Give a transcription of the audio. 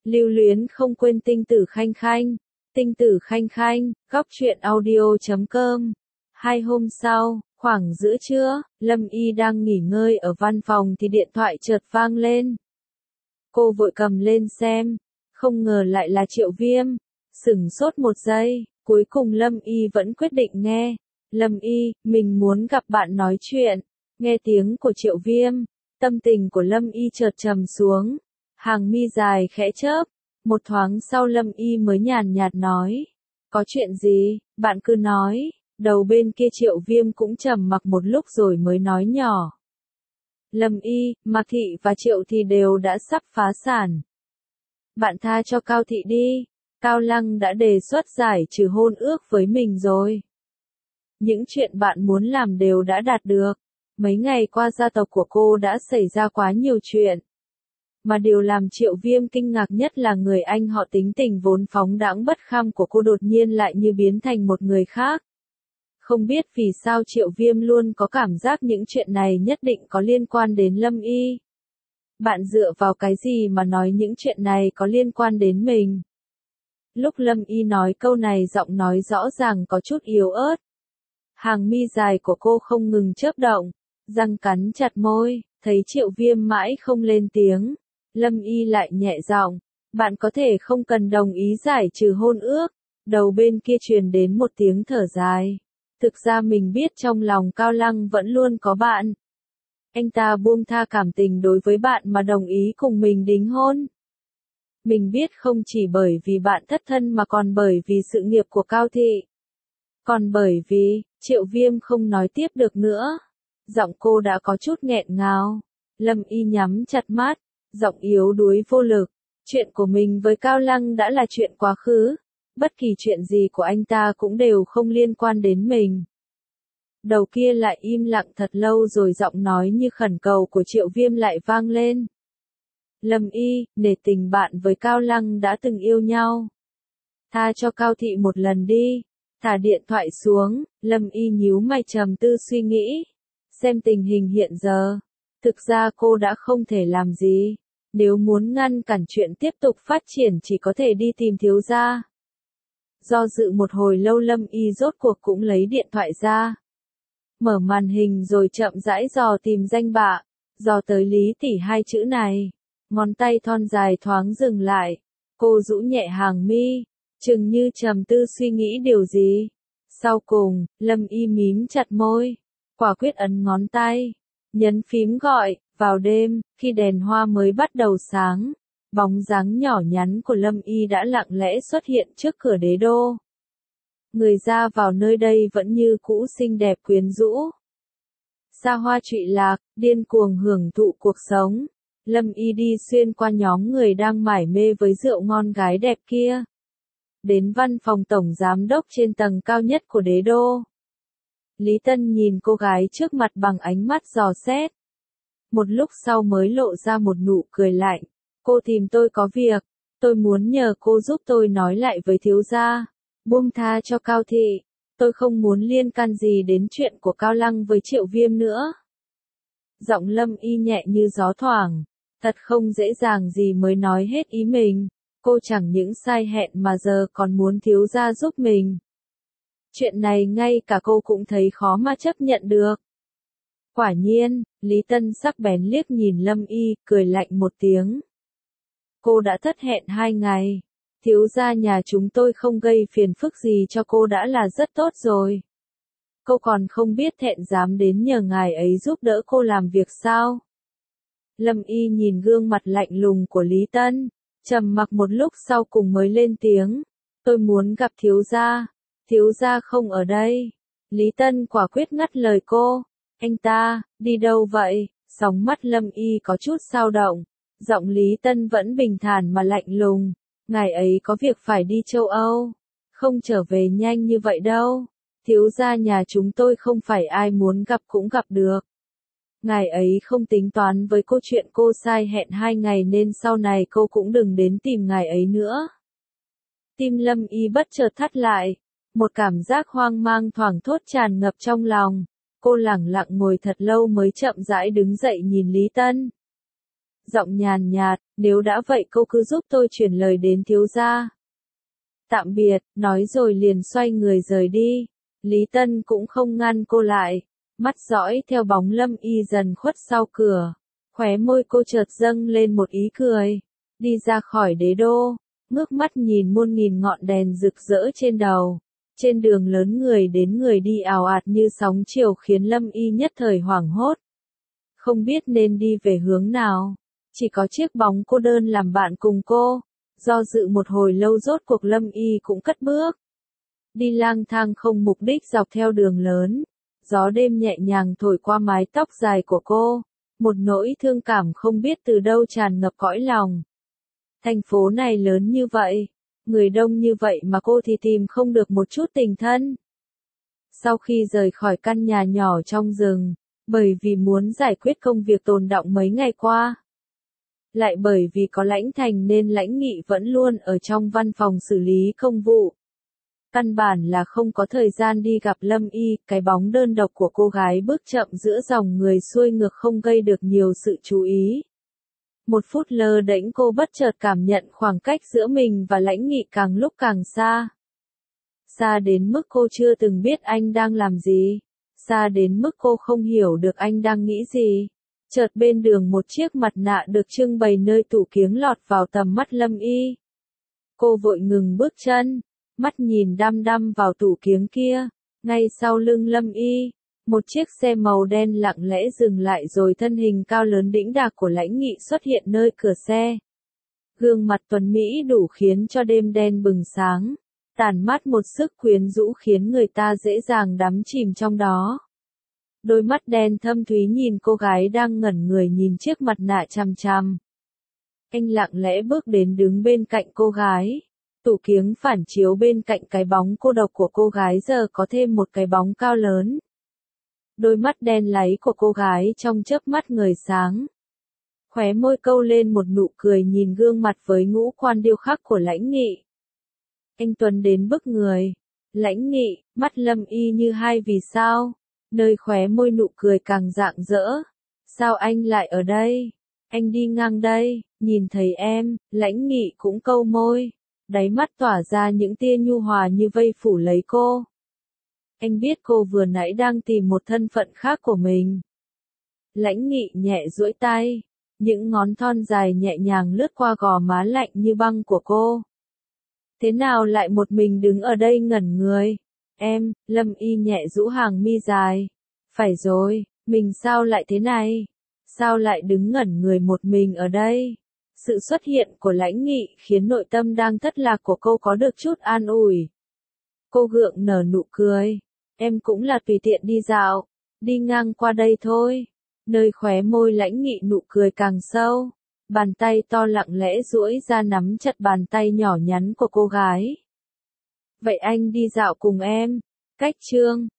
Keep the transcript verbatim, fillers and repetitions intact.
Lưu luyến không quên tinh tử khanh khanh. Tinh tử khanh khanh, góc truyện audio chấm com. Hai hôm sau, khoảng giữa trưa, Lâm Y đang nghỉ ngơi ở văn phòng thì điện thoại chợt vang lên. Cô vội cầm lên xem, không ngờ lại là Triệu Viêm. Sửng sốt một giây, cuối cùng Lâm Y vẫn quyết định nghe. Lâm Y, mình muốn gặp bạn nói chuyện. Nghe tiếng của Triệu Viêm, tâm tình của Lâm Y chợt trầm xuống. Hàng mi dài khẽ chớp, một thoáng sau Lâm Y mới nhàn nhạt nói. Có chuyện gì, bạn cứ nói. Đầu bên kia Triệu Viêm cũng trầm mặc một lúc rồi mới nói nhỏ. Lâm Y, Mạc Thị và Triệu Thị đều đã sắp phá sản. Bạn tha cho Cao Thị đi. Cao Lăng đã đề xuất giải trừ hôn ước với mình rồi. Những chuyện bạn muốn làm đều đã đạt được. Mấy ngày qua gia tộc của cô đã xảy ra quá nhiều chuyện. Mà điều làm Triệu Viêm kinh ngạc nhất là người anh họ tính tình vốn phóng đãng bất kham của cô đột nhiên lại như biến thành một người khác. Không biết vì sao Triệu Viêm luôn có cảm giác những chuyện này nhất định có liên quan đến Lâm Y. Bạn dựa vào cái gì mà nói những chuyện này có liên quan đến mình? Lúc Lâm Y nói câu này giọng nói rõ ràng có chút yếu ớt. Hàng mi dài của cô không ngừng chớp động, răng cắn chặt môi, thấy Triệu Viêm mãi không lên tiếng. Lâm Y lại nhẹ giọng, bạn có thể không cần đồng ý giải trừ hôn ước. Đầu bên kia truyền đến một tiếng thở dài. Thực ra mình biết trong lòng Cao Lăng vẫn luôn có bạn. Anh ta buông tha cảm tình đối với bạn mà đồng ý cùng mình đính hôn. Mình biết không chỉ bởi vì bạn thất thân mà còn bởi vì sự nghiệp của Cao Thị. Còn bởi vì, Triệu Viêm không nói tiếp được nữa. Giọng cô đã có chút nghẹn ngào. Lâm Y nhắm chặt mắt, giọng yếu đuối vô lực. Chuyện của mình với Cao Lăng đã là chuyện quá khứ. Bất kỳ chuyện gì của anh ta cũng đều không liên quan đến mình. Đầu kia lại im lặng thật lâu rồi giọng nói như khẩn cầu của Triệu Viêm lại vang lên. Lâm Y, nể tình bạn với Cao Lăng đã từng yêu nhau. Tha cho Cao Thị một lần đi. Thả điện thoại xuống, Lâm Y nhíu mày trầm tư suy nghĩ. Xem tình hình hiện giờ. Thực ra cô đã không thể làm gì. Nếu muốn ngăn cản chuyện tiếp tục phát triển chỉ có thể đi tìm thiếu gia. Do dự một hồi lâu Lâm Y rốt cuộc cũng lấy điện thoại ra. Mở màn hình rồi chậm rãi dò tìm danh bạ. Dò tới Lý Tỷ hai chữ này. Ngón tay thon dài thoáng dừng lại. Cô rũ nhẹ hàng mi. Chừng như trầm tư suy nghĩ điều gì. Sau cùng, Lâm Y mím chặt môi. Quả quyết ấn ngón tay. Nhấn phím gọi. Vào đêm, khi đèn hoa mới bắt đầu sáng. Bóng dáng nhỏ nhắn của Lâm Y đã lặng lẽ xuất hiện trước cửa đế đô. Người ra vào nơi đây vẫn như cũ xinh đẹp quyến rũ. Xa hoa trụy lạc, điên cuồng hưởng thụ cuộc sống. Lâm Y đi xuyên qua nhóm người đang mải mê với rượu ngon gái đẹp kia. Đến văn phòng tổng giám đốc trên tầng cao nhất của đế đô. Lý Tân nhìn cô gái trước mặt bằng ánh mắt dò xét. Một lúc sau mới lộ ra một nụ cười lạnh. Cô tìm tôi có việc. Tôi muốn nhờ cô giúp tôi nói lại với thiếu gia. Buông tha cho Cao Thị. Tôi không muốn liên can gì đến chuyện của Cao Lăng với Triệu Viêm nữa. Giọng Lâm Y nhẹ như gió thoảng. Thật không dễ dàng gì mới nói hết ý mình. Cô chẳng những sai hẹn mà giờ còn muốn thiếu gia giúp mình. Chuyện này ngay cả cô cũng thấy khó mà chấp nhận được. Quả nhiên, Lý Tân sắc bén liếc nhìn Lâm Y, cười lạnh một tiếng. Cô đã thất hẹn hai ngày. Thiếu gia nhà chúng tôi không gây phiền phức gì cho cô đã là rất tốt rồi. Cô còn không biết thẹn dám đến nhờ ngài ấy giúp đỡ cô làm việc sao? Lâm Y nhìn gương mặt lạnh lùng của Lý Tân, trầm mặc một lúc sau cùng mới lên tiếng. Tôi muốn gặp thiếu gia. Thiếu gia không ở đây. Lý Tân quả quyết ngắt lời cô. Anh ta, đi đâu vậy? Sóng mắt Lâm Y có chút dao động. Giọng Lý Tân vẫn bình thản mà lạnh lùng. Ngài ấy có việc phải đi châu Âu. Không trở về nhanh như vậy đâu. Thiếu gia nhà chúng tôi không phải ai muốn gặp cũng gặp được. Ngài ấy không tính toán với cô chuyện cô sai hẹn hai ngày nên sau này cô cũng đừng đến tìm ngài ấy nữa. Tim Lâm Y bất chợt thắt lại. Một cảm giác hoang mang thoảng thốt tràn ngập trong lòng. Cô lẳng lặng ngồi thật lâu mới chậm rãi đứng dậy nhìn Lý Tân. Giọng nhàn nhạt, nếu đã vậy cô cứ giúp tôi chuyển lời đến thiếu gia. Tạm biệt, nói rồi liền xoay người rời đi. Lý Tân cũng không ngăn cô lại, mắt dõi theo bóng Lâm Y dần khuất sau cửa. Khóe môi cô chợt dâng lên một ý cười. Đi ra khỏi đế đô, ngước mắt nhìn muôn nghìn ngọn đèn rực rỡ trên đầu. Trên đường lớn người đến người đi ào ạt như sóng chiều khiến Lâm Y nhất thời hoảng hốt. Không biết nên đi về hướng nào. Chỉ có chiếc bóng cô đơn làm bạn cùng cô. Do dự một hồi lâu rốt cuộc Lâm Y cũng cất bước. Đi lang thang không mục đích dọc theo đường lớn. Gió đêm nhẹ nhàng thổi qua mái tóc dài của cô. Một nỗi thương cảm không biết từ đâu tràn ngập cõi lòng. Thành phố này lớn như vậy, người đông như vậy mà cô thì tìm không được một chút tình thân. Sau khi rời khỏi căn nhà nhỏ trong rừng, bởi vì muốn giải quyết công việc tồn đọng mấy ngày qua. Lại bởi vì có Lãnh Thành nên Lãnh Nghị vẫn luôn ở trong văn phòng xử lý công vụ. Căn bản là không có thời gian đi gặp Lâm Y, cái bóng đơn độc của cô gái bước chậm giữa dòng người xuôi ngược không gây được nhiều sự chú ý. Một phút lơ đễnh cô bất chợt cảm nhận khoảng cách giữa mình và Lãnh Nghị càng lúc càng xa. Xa đến mức cô chưa từng biết anh đang làm gì. Xa đến mức cô không hiểu được anh đang nghĩ gì. Chợt bên đường một chiếc mặt nạ được trưng bày nơi tủ kiếng lọt vào tầm mắt Lâm Y. Cô vội ngừng bước chân, mắt nhìn đăm đăm vào tủ kiếng kia. Ngay sau lưng Lâm Y, một chiếc xe màu đen lặng lẽ dừng lại rồi thân hình cao lớn đĩnh đạc của Lãnh Nghị xuất hiện nơi cửa xe. Gương mặt tuấn Mỹ đủ khiến cho đêm đen bừng sáng, tản mát một sức quyến rũ khiến người ta dễ dàng đắm chìm trong đó. Đôi mắt đen thâm thúy nhìn cô gái đang ngẩn người nhìn chiếc mặt nạ chằm chằm. Anh lặng lẽ bước đến đứng bên cạnh cô gái. Tủ kiếng phản chiếu bên cạnh cái bóng cô độc của cô gái giờ có thêm một cái bóng cao lớn. Đôi mắt đen láy của cô gái trong chớp mắt ngời sáng. Khóe môi câu lên một nụ cười nhìn gương mặt với ngũ quan điêu khắc của Lãnh Nghị. Anh tuấn đến bức người. Lãnh Nghị, mắt Lâm Y như hai vì sao. Nơi khóe môi nụ cười càng rạng rỡ. Sao anh lại ở đây? Anh đi ngang đây, nhìn thấy em, Lãnh Nghị cũng câu môi. Đáy mắt tỏa ra những tia nhu hòa như vây phủ lấy cô. Anh biết cô vừa nãy đang tìm một thân phận khác của mình. Lãnh Nghị nhẹ duỗi tay, những ngón thon dài nhẹ nhàng lướt qua gò má lạnh như băng của cô. Thế nào lại một mình đứng ở đây ngẩn người? Em, Lâm Y nhẹ rũ hàng mi dài. Phải rồi, mình sao lại thế này? Sao lại đứng ngẩn người một mình ở đây? Sự xuất hiện của Lãnh Nghị khiến nội tâm đang thất lạc của cô có được chút an ủi. Cô gượng nở nụ cười. Em cũng là tùy tiện đi dạo, đi ngang qua đây thôi. Nơi khóe môi Lãnh Nghị nụ cười càng sâu. Bàn tay to lặng lẽ duỗi ra nắm chặt bàn tay nhỏ nhắn của cô gái. Vậy anh đi dạo cùng em. Cách chương